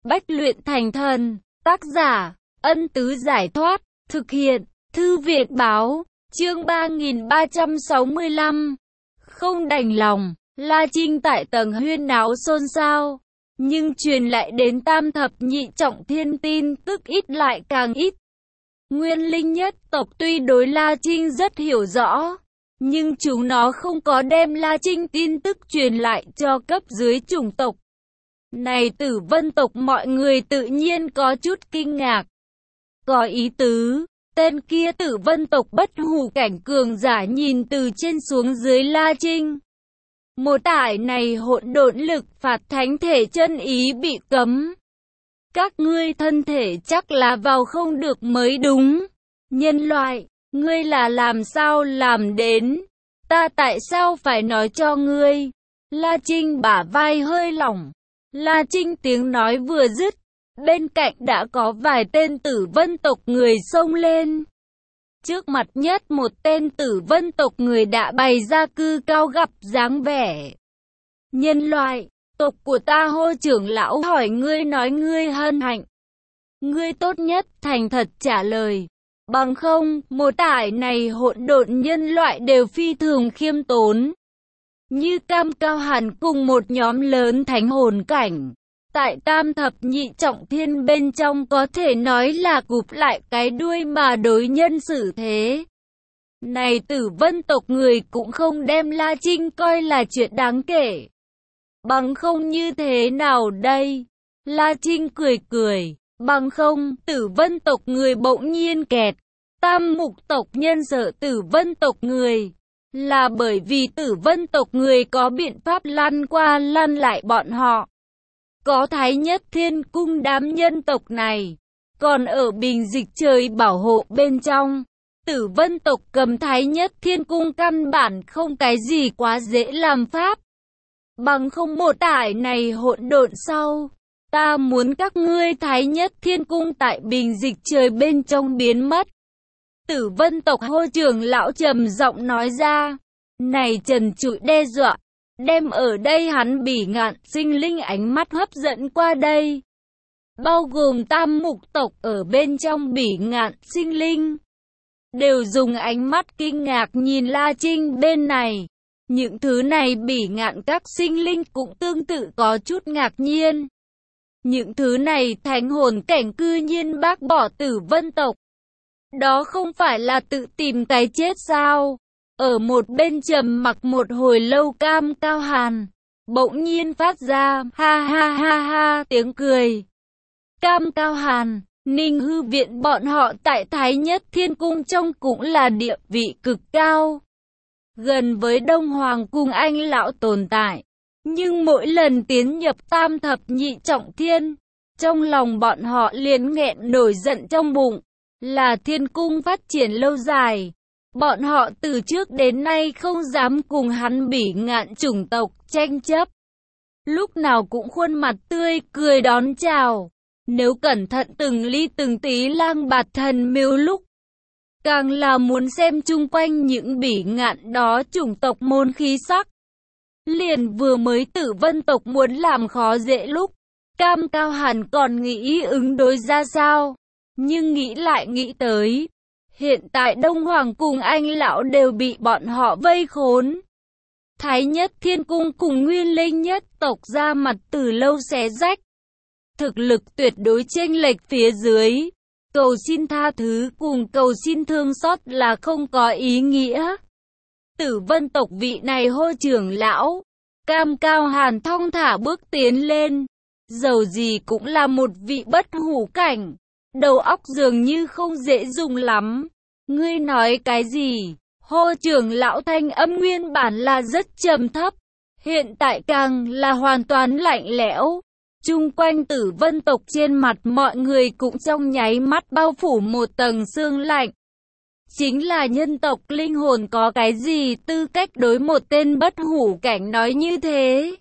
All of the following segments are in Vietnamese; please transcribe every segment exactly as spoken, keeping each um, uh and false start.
Bách luyện thành thần. Tác giả, Ân Tứ Giải Thoát. Thực hiện, Thư viện Báo. Chương ba nghìn ba trăm sáu mươi lăm. Không đành lòng. La Trinh tại tầng huyên náo xôn xao. Nhưng truyền lại đến Tam Thập Nhị Trọng Thiên tin tức ít lại càng ít. Nguyên Linh nhất tộc tuy đối La Trinh rất hiểu rõ, nhưng chúng nó không có đem La Trinh tin tức truyền lại cho cấp dưới chủng tộc. Này Tử Vân tộc, mọi người tự nhiên có chút kinh ngạc. Có ý tứ, tên kia Tử Vân tộc bất hủ cảnh cường giả nhìn từ trên xuống dưới La Trinh. Một tải này hỗn độn lực phạt thánh thể chân ý bị cấm. Các ngươi thân thể chắc là vào không được mới đúng. Nhân loại, ngươi là làm sao làm đến? Ta tại sao phải nói cho ngươi? La Trinh bả vai hơi lỏng. La Trinh tiếng nói vừa dứt, bên cạnh đã có vài tên Tử Vân tộc người xông lên. Trước mặt nhất một tên Tử Vân tộc người đã bày ra cư cao gặp dáng vẻ. Nhân loại, tộc của ta hô trưởng lão hỏi ngươi nói ngươi hân hạnh. Ngươi tốt nhất thành thật trả lời. Bằng không, một tải này hỗn độn nhân loại đều phi thường khiêm tốn. Như Cam Cao Hàn cùng một nhóm lớn thánh hồn cảnh. Tại Tam Thập Nhị Trọng Thiên bên trong có thể nói là cụp lại cái đuôi mà đối nhân xử thế. Này Tử Vân tộc người cũng không đem La Trinh coi là chuyện đáng kể. Bằng không như thế nào đây? La Trinh cười cười. Bằng không, Tử Vân tộc người bỗng nhiên kẹt. Tam Mục tộc nhân sợ Tử Vân tộc người, là bởi vì Tử Vân tộc người có biện pháp lăn qua lăn lại bọn họ. Có Thái Nhất Thiên Cung đám nhân tộc này, còn ở Bình Dịch Trời bảo hộ bên trong. Tử Vân tộc cầm Thái Nhất Thiên Cung căn bản không cái gì quá dễ làm pháp. Bằng không một tải này hỗn độn sau, ta muốn các ngươi Thái Nhất Thiên Cung tại Bình Dịch Trời bên trong biến mất. Tử Vân tộc hô trưởng lão trầm giọng nói ra. Này trần trụi đe dọa, đem ở đây hắn bỉ ngạn sinh linh ánh mắt hấp dẫn qua đây. Bao gồm Tam Mục tộc ở bên trong bỉ ngạn sinh linh, đều dùng ánh mắt kinh ngạc nhìn La Trinh bên này. Những thứ này bỉ ngạn các sinh linh cũng tương tự có chút ngạc nhiên. Những thứ này thánh hồn cảnh cư nhiên bác bỏ Tử Vân tộc. Đó không phải là tự tìm cái chết sao? Ở một bên trầm mặc một hồi lâu Cam Cao Hàn bỗng nhiên phát ra ha ha ha ha tiếng cười. Cam Cao Hàn, Ninh Hư Viện bọn họ tại Thái Nhất Thiên Cung trong cũng là địa vị cực cao, gần với Đông Hoàng cùng Anh lão tồn tại. Nhưng mỗi lần tiến nhập Tam Thập Nhị Trọng Thiên, trong lòng bọn họ liền nghẹn nổi giận trong bụng. Là Thiên Cung phát triển lâu dài, bọn họ từ trước đến nay không dám cùng hắn bỉ ngạn chủng tộc tranh chấp. Lúc nào cũng khuôn mặt tươi cười đón chào. Nếu cẩn thận từng ly từng tí lang bạt thần miếu lúc, càng là muốn xem chung quanh những bỉ ngạn đó chủng tộc môn khí sắc. Liền vừa mới Tử Vân tộc muốn làm khó dễ lúc, Cam Cao Hàn còn nghĩ ứng đối ra sao. Nhưng nghĩ lại nghĩ tới, hiện tại Đông Hoàng cùng Anh lão đều bị bọn họ vây khốn. Thái Nhất Thiên Cung cùng Nguyên Linh nhất tộc ra mặt từ lâu xé rách. Thực lực tuyệt đối chênh lệch phía dưới. Cầu xin tha thứ cùng cầu xin thương xót là không có ý nghĩa. Tử Vân tộc vị này hô trưởng lão, Cam Cao Hàn thong thả bước tiến lên. Dầu gì cũng là một vị bất hủ cảnh. Đầu óc dường như không dễ dùng lắm. Ngươi nói cái gì? Hô trưởng lão thanh âm nguyên bản là rất trầm thấp, hiện tại càng là hoàn toàn lạnh lẽo. Chung quanh Tử Vân tộc trên mặt mọi người cũng trong nháy mắt bao phủ một tầng sương lạnh. Chính là nhân tộc linh hồn có cái gì tư cách đối một tên bất hủ cảnh nói như thế?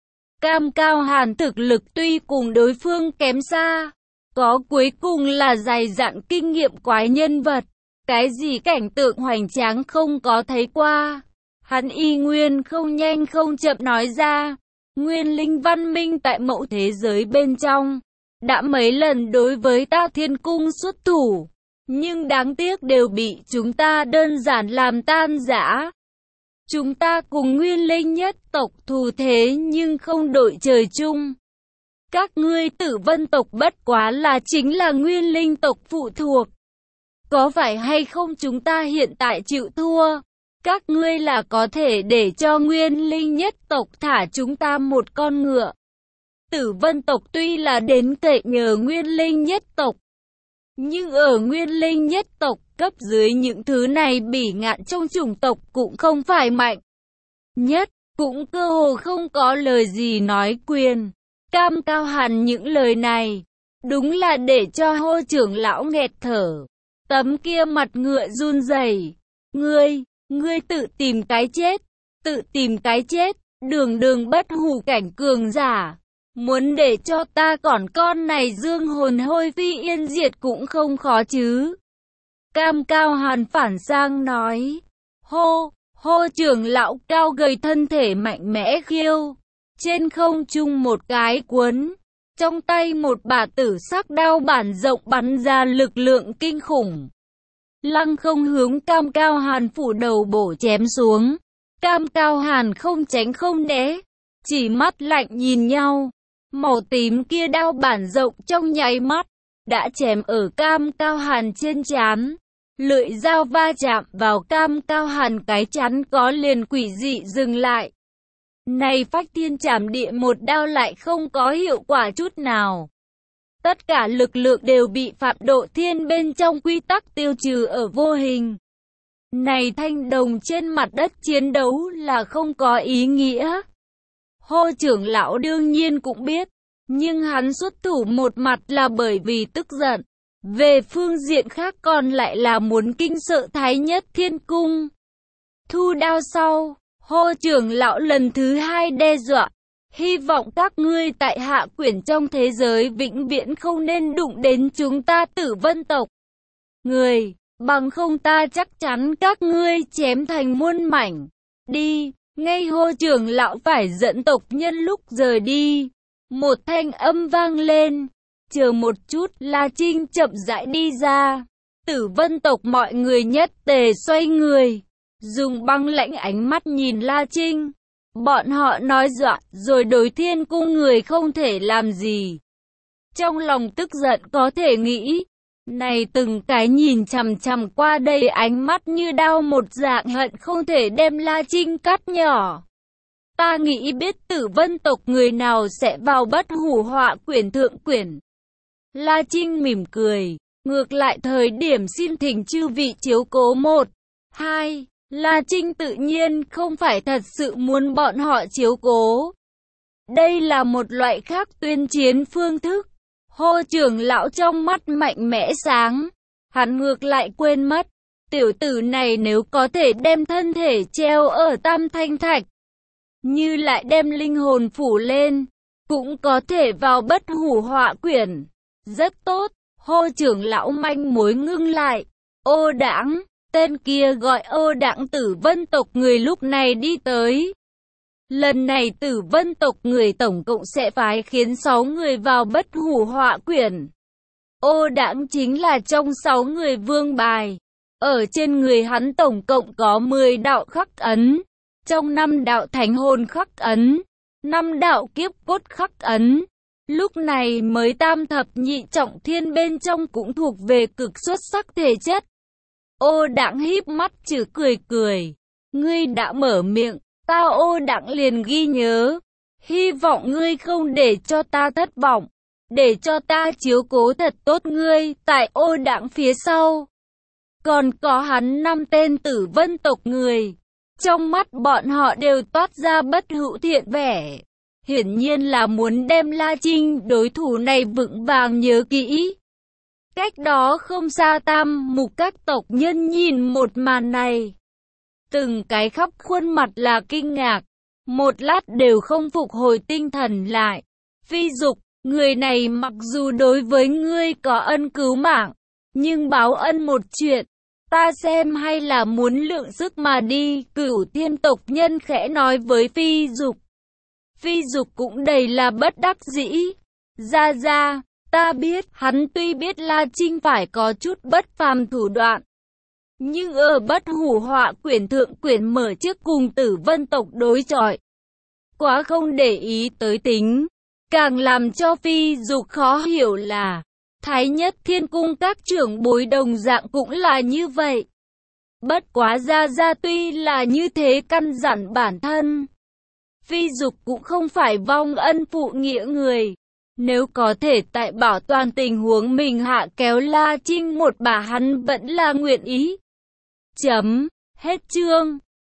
Cam Cao Hàn thực lực tuy cùng đối phương kém xa, có cuối cùng là dày dặn kinh nghiệm quái nhân vật. Cái gì cảnh tượng hoành tráng không có thấy qua. Hắn y nguyên không nhanh không chậm nói ra. Nguyên linh văn minh tại mẫu thế giới bên trong, đã mấy lần đối với ta Thiên Cung xuất thủ, nhưng đáng tiếc đều bị chúng ta đơn giản làm tan rã. Chúng ta cùng Nguyên Linh nhất tộc thù thế nhưng không đội trời chung. Các ngươi Tử Vân tộc bất quá là chính là Nguyên Linh tộc phụ thuộc. Có phải hay không chúng ta hiện tại chịu thua, các ngươi là có thể để cho Nguyên Linh nhất tộc thả chúng ta một con ngựa. Tử Vân tộc tuy là đến cậy nhờ Nguyên Linh nhất tộc, nhưng ở Nguyên Linh nhất tộc cấp dưới những thứ này bỉ ngạn trong chủng tộc cũng không phải mạnh nhất, cũng cơ hồ không có lời gì nói quyền. Cam Cao Hàn những lời này, đúng là để cho Hô trưởng lão nghẹt thở. Tấm kia mặt ngựa run rẩy. Ngươi, ngươi tự tìm cái chết, tự tìm cái chết, đường đường bất hủ cảnh cường giả. Muốn để cho ta còn con này dương hồn hôi phi yên diệt cũng không khó chứ. Cam Cao Hàn phản sang nói. Hô, Hô trưởng lão cao gầy thân thể mạnh mẽ khiêu. Trên không trung một cái cuốn. Trong tay một bả tử sắc đao bản rộng bắn ra lực lượng kinh khủng. Lăng không hướng Cam Cao Hàn phủ đầu bổ chém xuống. Cam Cao Hàn không tránh không né, chỉ mắt lạnh nhìn nhau. Màu tím kia đao bản rộng trong nháy mắt, đã chém ở Cam Cao Hàn trên trán. Lưỡi dao va chạm vào Cam Cao Hàn cái chắn có liền quỷ dị dừng lại. Này phách thiên trảm địa một đao lại không có hiệu quả chút nào. Tất cả lực lượng đều bị Phạm Độ Thiên bên trong quy tắc tiêu trừ ở vô hình. Này thanh đồng trên mặt đất chiến đấu là không có ý nghĩa. Hô trưởng lão đương nhiên cũng biết, nhưng hắn xuất thủ một mặt là bởi vì tức giận. Về phương diện khác còn lại là muốn kinh sợ Thái Nhất Thiên Cung. Thu đao sau, Hô trưởng lão lần thứ hai đe dọa. Hy vọng các ngươi tại hạ quyển trong thế giới vĩnh viễn không nên đụng đến chúng ta Tử Vân tộc. Người, bằng không ta chắc chắn các ngươi chém thành muôn mảnh. Đi, ngay Hô trưởng lão phải dẫn tộc nhân lúc rời đi. Một thanh âm vang lên. Chờ một chút, La Trinh chậm rãi đi ra. Tử Vân tộc mọi người nhất tề xoay người, dùng băng lãnh ánh mắt nhìn La Trinh. Bọn họ nói dọa, rồi đối Thiên Cung người không thể làm gì. Trong lòng tức giận có thể nghĩ, này từng cái nhìn chằm chằm qua đây ánh mắt như đao một dạng hận không thể đem La Trinh cắt nhỏ. Ta nghĩ biết Tử Vân tộc người nào sẽ vào bất hủ họa quyển thượng quyển. La Trinh mỉm cười, ngược lại thời điểm xin thỉnh chư vị chiếu cố một, hai. La Trinh tự nhiên không phải thật sự muốn bọn họ chiếu cố. Đây là một loại khác tuyên chiến phương thức. Hô trưởng lão trong mắt mạnh mẽ sáng. Hắn ngược lại quên mất. Tiểu tử này nếu có thể đem thân thể treo ở Tam Thanh Thạch, như lại đem linh hồn phủ lên, cũng có thể vào bất hủ họa quyển. Rất tốt. Hô trưởng lão manh mối ngưng lại. Ô đãng. Tên kia gọi Ô đãng Tử Vân tộc người lúc này đi tới. Lần này Tử Vân tộc người tổng cộng sẽ phái khiến sáu người vào bất hủ họa quyển. Ô đãng chính là trong sáu người vương bài. Ở trên người hắn tổng cộng có mười đạo khắc ấn. Trong năm đạo thánh hồn khắc ấn, năm đạo kiếp cốt khắc ấn. Lúc này mới tam thập nhị trọng thiên bên trong cũng thuộc về cực xuất sắc thể chất. Ô đãng híp mắt chử cười cười. Ngươi đã mở miệng, ta Ô đãng liền ghi nhớ. Hy vọng ngươi không để cho ta thất vọng. Để cho ta chiếu cố thật tốt ngươi tại Ô đãng phía sau. Còn có hắn năm tên Tử Vân tộc người. Trong mắt bọn họ đều toát ra bất hữu thiện vẻ. Hiển nhiên là muốn đem La Trinh đối thủ này vững vàng nhớ kỹ. Cách đó không xa Tam Mục các tộc nhân nhìn một màn này. Từng cái khắp khuôn mặt là kinh ngạc. Một lát đều không phục hồi tinh thần lại. Phi Dục, người này mặc dù đối với ngươi có ân cứu mạng, nhưng báo ân một chuyện. Ta xem hay là muốn lượng sức mà đi. Cửu Thiên tộc nhân khẽ nói với Phi Dục. Phi Dục cũng đầy là bất đắc dĩ. Ra ra, Ta biết, hắn tuy biết La Trinh phải có chút bất phàm thủ đoạn, nhưng ở Bất Hủ Họa quyển thượng quyển mở trước cùng Tử Vân tộc đối chọi, quá không để ý tới tính. Càng làm cho Phi Dục khó hiểu là, Thái Nhất Thiên Cung các trưởng bối đồng dạng cũng là như vậy. Bất quá Gia Gia tuy là như thế căn dặn bản thân, Phi Dục cũng không phải vong ân phụ nghĩa người. Nếu có thể tại bảo toàn tình huống mình hạ kéo La Trinh một bà hắn vẫn là nguyện ý. Chấm. Hết chương.